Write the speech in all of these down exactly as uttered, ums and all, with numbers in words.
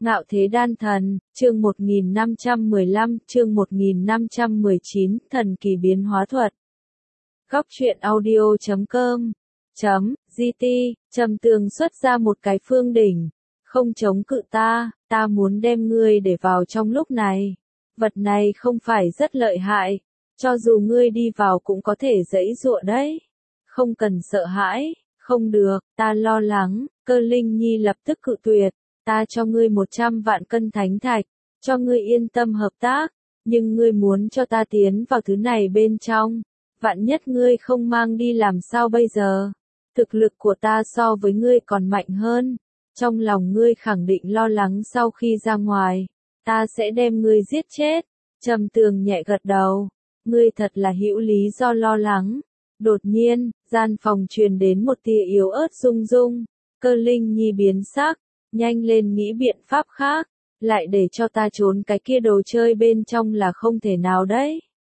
Ngạo Thế Đan Thần, chương một nghìn năm trăm mười lăm, chương một nghìn năm trăm mười chín, thần kỳ biến hóa thuật. Góc truyện audio chấm com chấm gt, Trầm Tường xuất ra một cái phương đỉnh, không chống cự ta, ta muốn đem ngươi để vào trong lúc này. Vật này không phải rất lợi hại, cho dù ngươi đi vào cũng có thể giãy giụa đấy. Không cần sợ hãi, không được, ta lo lắng. Cơ Linh Nhi lập tức cự tuyệt. Ta cho ngươi một trăm vạn cân thánh thạch, cho ngươi yên tâm hợp tác, nhưng ngươi muốn cho ta tiến vào thứ này bên trong, vạn nhất ngươi không mang đi làm sao bây giờ? Thực lực của ta so với ngươi còn mạnh hơn, trong lòng ngươi khẳng định lo lắng sau khi ra ngoài, ta sẽ đem ngươi giết chết. Trầm Tường nhẹ gật đầu, ngươi thật là hữu lý do lo lắng. Đột nhiên, gian phòng truyền đến một tia yếu ớt rung rung, Cơ Linh Nhi biến sắc. Nhanh lên nghĩ biện pháp khác, lại để cho ta trốn cái kia đồ chơi bên trong là không thể nào đấy.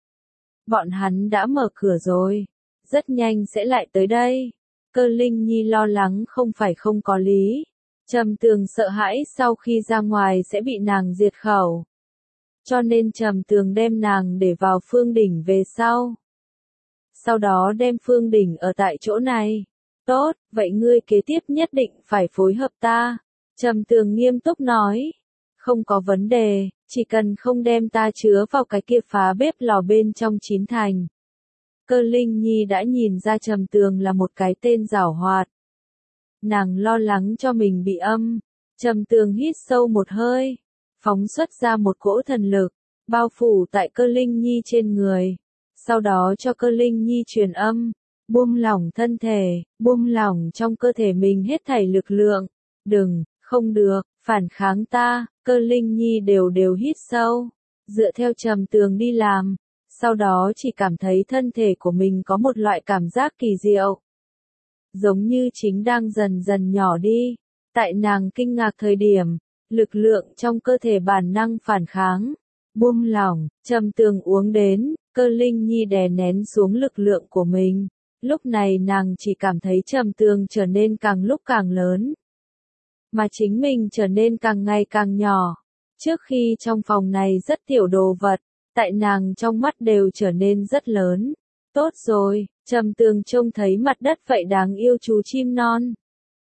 Bọn hắn đã mở cửa rồi, rất nhanh sẽ lại tới đây. Cơ Linh Nhi lo lắng không phải không có lý. Trầm Tường sợ hãi sau khi ra ngoài sẽ bị nàng diệt khẩu. Cho nên Trầm Tường đem nàng để vào phương đỉnh về sau. Sau đó đem phương đỉnh ở tại chỗ này. Tốt, vậy ngươi kế tiếp nhất định phải phối hợp ta. Trầm Tường nghiêm túc nói, không có vấn đề, chỉ cần không đem ta chứa vào cái kia phá bếp lò bên trong chín thành. Cơ Linh Nhi đã nhìn ra Trầm Tường là một cái tên giảo hoạt. Nàng lo lắng cho mình bị âm. Trầm Tường hít sâu một hơi, phóng xuất ra một cỗ thần lực, bao phủ tại Cơ Linh Nhi trên người. Sau đó cho Cơ Linh Nhi truyền âm, buông lỏng thân thể, buông lỏng trong cơ thể mình hết thảy lực lượng. Đừng, không được, phản kháng ta. Cơ Linh Nhi đều đều hít sâu, dựa theo Trầm Tường đi làm, sau đó chỉ cảm thấy thân thể của mình có một loại cảm giác kỳ diệu. Giống như chính đang dần dần nhỏ đi. Tại nàng kinh ngạc thời điểm, lực lượng trong cơ thể bản năng phản kháng, buông lỏng. Trầm Tường uống đến, Cơ Linh Nhi đè nén xuống lực lượng của mình. Lúc này nàng chỉ cảm thấy Trầm Tường trở nên càng lúc càng lớn, mà chính mình trở nên càng ngày càng nhỏ. Trước khi trong phòng này rất tiểu đồ vật, tại nàng trong mắt đều trở nên rất lớn. Tốt rồi, Trầm Tường trông thấy mặt đất vậy đáng yêu chú chim non.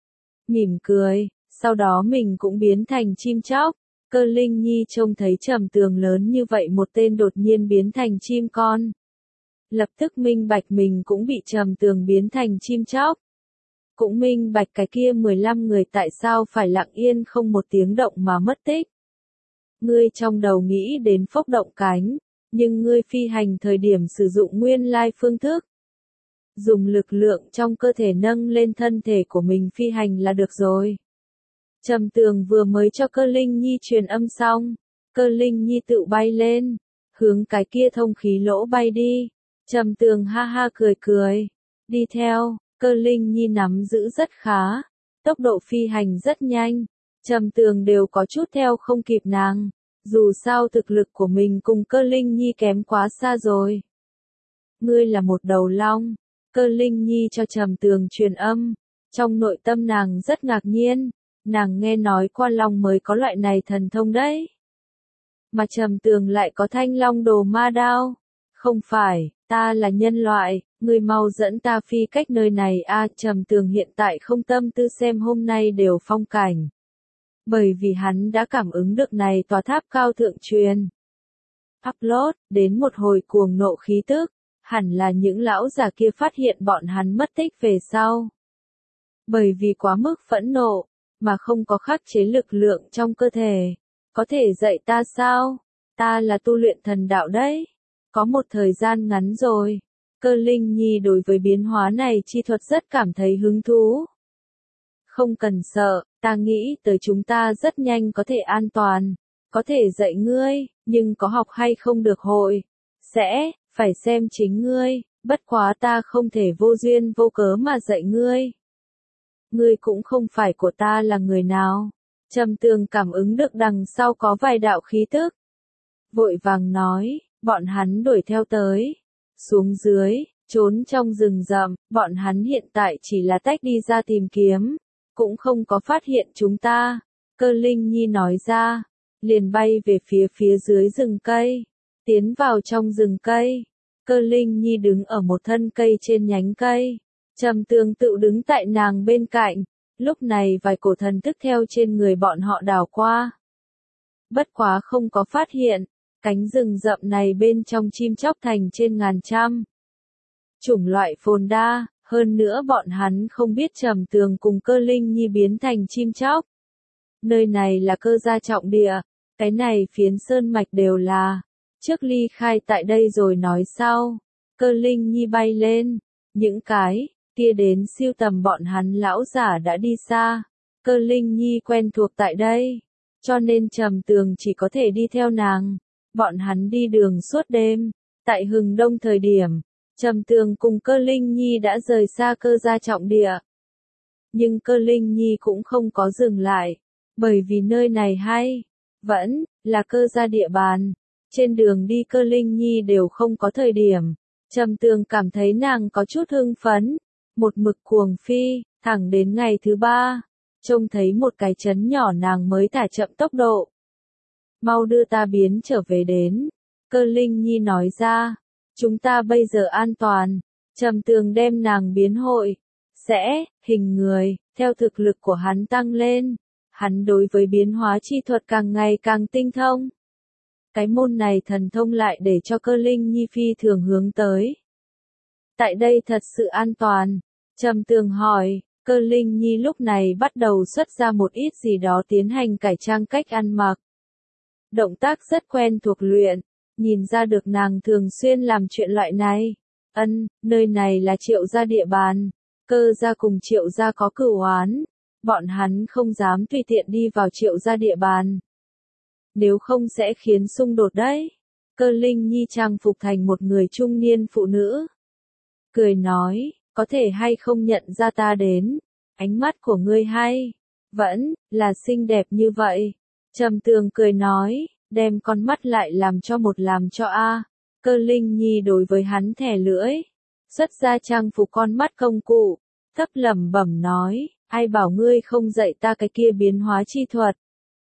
Mỉm cười, sau đó mình cũng biến thành chim chóc. Cơ Linh Nhi trông thấy Trầm Tường lớn như vậy một tên đột nhiên biến thành chim con. Lập tức minh bạch mình cũng bị Trầm Tường biến thành chim chóc. Cũng minh bạch cái kia mười lăm người tại sao phải lặng yên không một tiếng động mà mất tích. Ngươi trong đầu nghĩ đến phốc động cánh, nhưng ngươi phi hành thời điểm sử dụng nguyên lai phương thức. Dùng lực lượng trong cơ thể nâng lên thân thể của mình phi hành là được rồi. Trầm Tường vừa mới cho Cơ Linh Nhi truyền âm xong, Cơ Linh Nhi tự bay lên, hướng cái kia thông khí lỗ bay đi. Trầm Tường ha ha cười cười, đi theo. Cơ Linh Nhi nắm giữ rất khá, tốc độ phi hành rất nhanh, Trầm Tường đều có chút theo không kịp nàng, dù sao thực lực của mình cùng Cơ Linh Nhi kém quá xa rồi. Ngươi là một đầu long. Cơ Linh Nhi cho Trầm Tường truyền âm, trong nội tâm nàng rất ngạc nhiên, nàng nghe nói qua long mới có loại này thần thông đấy. Mà Trầm Tường lại có thanh long đồ ma đao. Không phải, ta là nhân loại, ngươi mau dẫn ta phi cách nơi này a. Trầm Tường hiện tại không tâm tư xem hôm nay đều phong cảnh. Bởi vì hắn đã cảm ứng được này tòa tháp cao thượng truyền. Upload, đến một hồi cuồng nộ khí tức, hẳn là những lão già kia phát hiện bọn hắn mất tích về sau. Bởi vì quá mức phẫn nộ, mà không có khắc chế lực lượng trong cơ thể. Có thể dạy ta sao? Ta là tu luyện thần đạo đấy. Có một thời gian ngắn rồi, Cơ Linh Nhi đối với biến hóa này chi thuật rất cảm thấy hứng thú. Không cần sợ, ta nghĩ tới chúng ta rất nhanh có thể an toàn, có thể dạy ngươi, nhưng có học hay không được hội, sẽ, phải xem chính ngươi, bất quá ta không thể vô duyên vô cớ mà dạy ngươi. Ngươi cũng không phải của ta là người nào. Trầm Tường cảm ứng được đằng sau có vài đạo khí tức. Vội vàng nói. Bọn hắn đuổi theo tới, xuống dưới, trốn trong rừng rậm, bọn hắn hiện tại chỉ là tách đi ra tìm kiếm, cũng không có phát hiện chúng ta. Cơ Linh Nhi nói ra, liền bay về phía phía dưới rừng cây, tiến vào trong rừng cây. Cơ Linh Nhi đứng ở một thân cây trên nhánh cây, Trầm Tường tự đứng tại nàng bên cạnh, lúc này vài cổ thần thức theo trên người bọn họ đảo qua. Bất quá không có phát hiện, cánh rừng rậm này bên trong chim chóc thành trên ngàn trăm. Chủng loại phồn đa, hơn nữa bọn hắn không biết Trầm Tường cùng Cơ Linh Nhi biến thành chim chóc. Nơi này là Cơ gia trọng địa, cái này phiến sơn mạch đều là, trước ly khai tại đây rồi nói sau. Cơ Linh Nhi bay lên, những cái kia đến siêu tầm bọn hắn lão giả đã đi xa. Cơ Linh Nhi quen thuộc tại đây, cho nên Trầm Tường chỉ có thể đi theo nàng. Bọn hắn đi đường suốt đêm, tại hừng đông thời điểm, Trầm Tường cùng Cơ Linh Nhi đã rời xa Cơ gia trọng địa. Nhưng Cơ Linh Nhi cũng không có dừng lại, bởi vì nơi này hay, vẫn là Cơ gia địa bàn. Trên đường đi Cơ Linh Nhi đều không có thời điểm. Trầm Tường cảm thấy nàng có chút hưng phấn, một mực cuồng phi, thẳng đến ngày thứ ba, trông thấy một cái trấn nhỏ nàng mới thả chậm tốc độ. Mau đưa ta biến trở về đến. Cơ Linh Nhi nói ra, chúng ta bây giờ an toàn. Trầm Tường đem nàng biến hội, sẽ, hình người, theo thực lực của hắn tăng lên. Hắn đối với biến hóa chi thuật càng ngày càng tinh thông. Cái môn này thần thông lại để cho Cơ Linh Nhi phi thường hướng tới. Tại đây thật sự an toàn. Trầm Tường hỏi, Cơ Linh Nhi lúc này bắt đầu xuất ra một ít gì đó tiến hành cải trang cách ăn mặc. Động tác rất quen thuộc luyện, nhìn ra được nàng thường xuyên làm chuyện loại này. Ân, nơi này là Triệu gia địa bàn, Cơ gia cùng Triệu gia có cửu oán, bọn hắn không dám tùy tiện đi vào Triệu gia địa bàn. Nếu không sẽ khiến xung đột đấy. Cơ Linh Nhi trang phục thành một người trung niên phụ nữ. Cười nói, có thể hay không nhận ra ta đến, ánh mắt của ngươi hay, vẫn là xinh đẹp như vậy. Trầm Tường cười nói, đem con mắt lại làm cho một làm cho a. Cơ Linh Nhi đối với hắn thẻ lưỡi, xuất ra trang phục con mắt công cụ, thấp lẩm bẩm nói, ai bảo ngươi không dạy ta cái kia biến hóa chi thuật.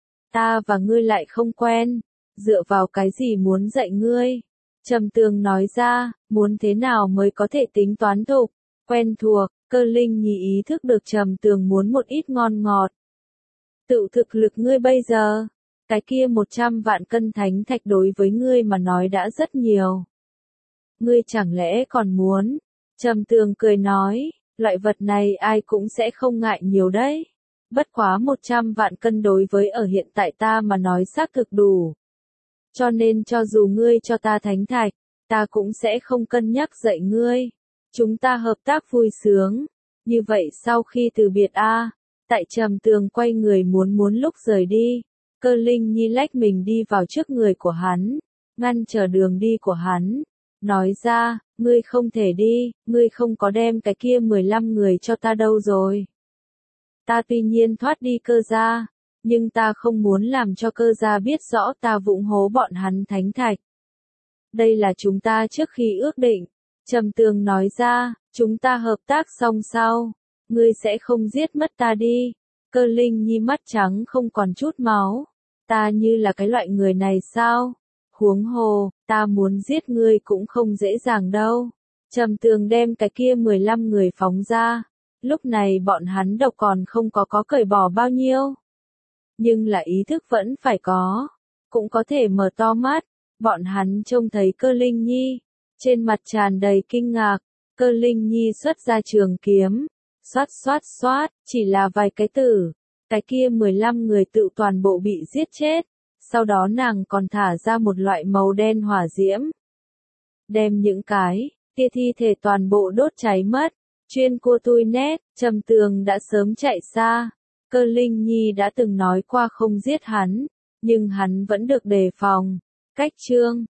Ta và ngươi lại không quen, dựa vào cái gì muốn dạy ngươi? Trầm Tường nói ra, muốn thế nào mới có thể tính toán thục, quen thuộc. Cơ Linh Nhi ý thức được Trầm Tường muốn một ít ngon ngọt. Tự thực lực ngươi bây giờ, cái kia một trăm vạn cân thánh thạch đối với ngươi mà nói đã rất nhiều. Ngươi chẳng lẽ còn muốn? Trầm Tường cười nói, loại vật này ai cũng sẽ không ngại nhiều đấy. Bất quá một trăm vạn cân đối với ở hiện tại ta mà nói xác thực đủ. Cho nên cho dù ngươi cho ta thánh thạch, ta cũng sẽ không cân nhắc dạy ngươi. Chúng ta hợp tác vui sướng. Như vậy sau khi từ biệt a, tại Trầm Tường quay người muốn muốn lúc rời đi, Cơ Linh Nhi lách mình đi vào trước người của hắn, ngăn trở đường đi của hắn, nói ra, ngươi không thể đi, ngươi không có đem cái kia mười lăm người cho ta đâu rồi. Ta tuy nhiên thoát đi Cơ gia, nhưng ta không muốn làm cho Cơ gia biết rõ ta vụng hố bọn hắn thánh thạch. Đây là chúng ta trước khi ước định. Trầm Tường nói ra, chúng ta hợp tác xong sau, ngươi sẽ không giết mất ta đi. Cơ Linh Nhi mắt trắng không còn chút máu. Ta như là cái loại người này sao? Huống hồ, ta muốn giết ngươi cũng không dễ dàng đâu. Trầm Tường đem cái kia mười lăm người phóng ra. Lúc này bọn hắn độc còn không có có cởi bỏ bao nhiêu. Nhưng là ý thức vẫn phải có. Cũng có thể mở to mắt. Bọn hắn trông thấy Cơ Linh Nhi. Trên mặt tràn đầy kinh ngạc. Cơ Linh Nhi xuất ra trường kiếm. Xoát xoát xoát, chỉ là vài cái tử. Cái kia mười lăm người tự toàn bộ bị giết chết. Sau đó nàng còn thả ra một loại màu đen hỏa diễm. Đem những cái tia thi thể toàn bộ đốt cháy mất. Chuyên cua tui nét, Trầm Tường đã sớm chạy xa. Cơ Linh Nhi đã từng nói qua không giết hắn, nhưng hắn vẫn được đề phòng. Cách chương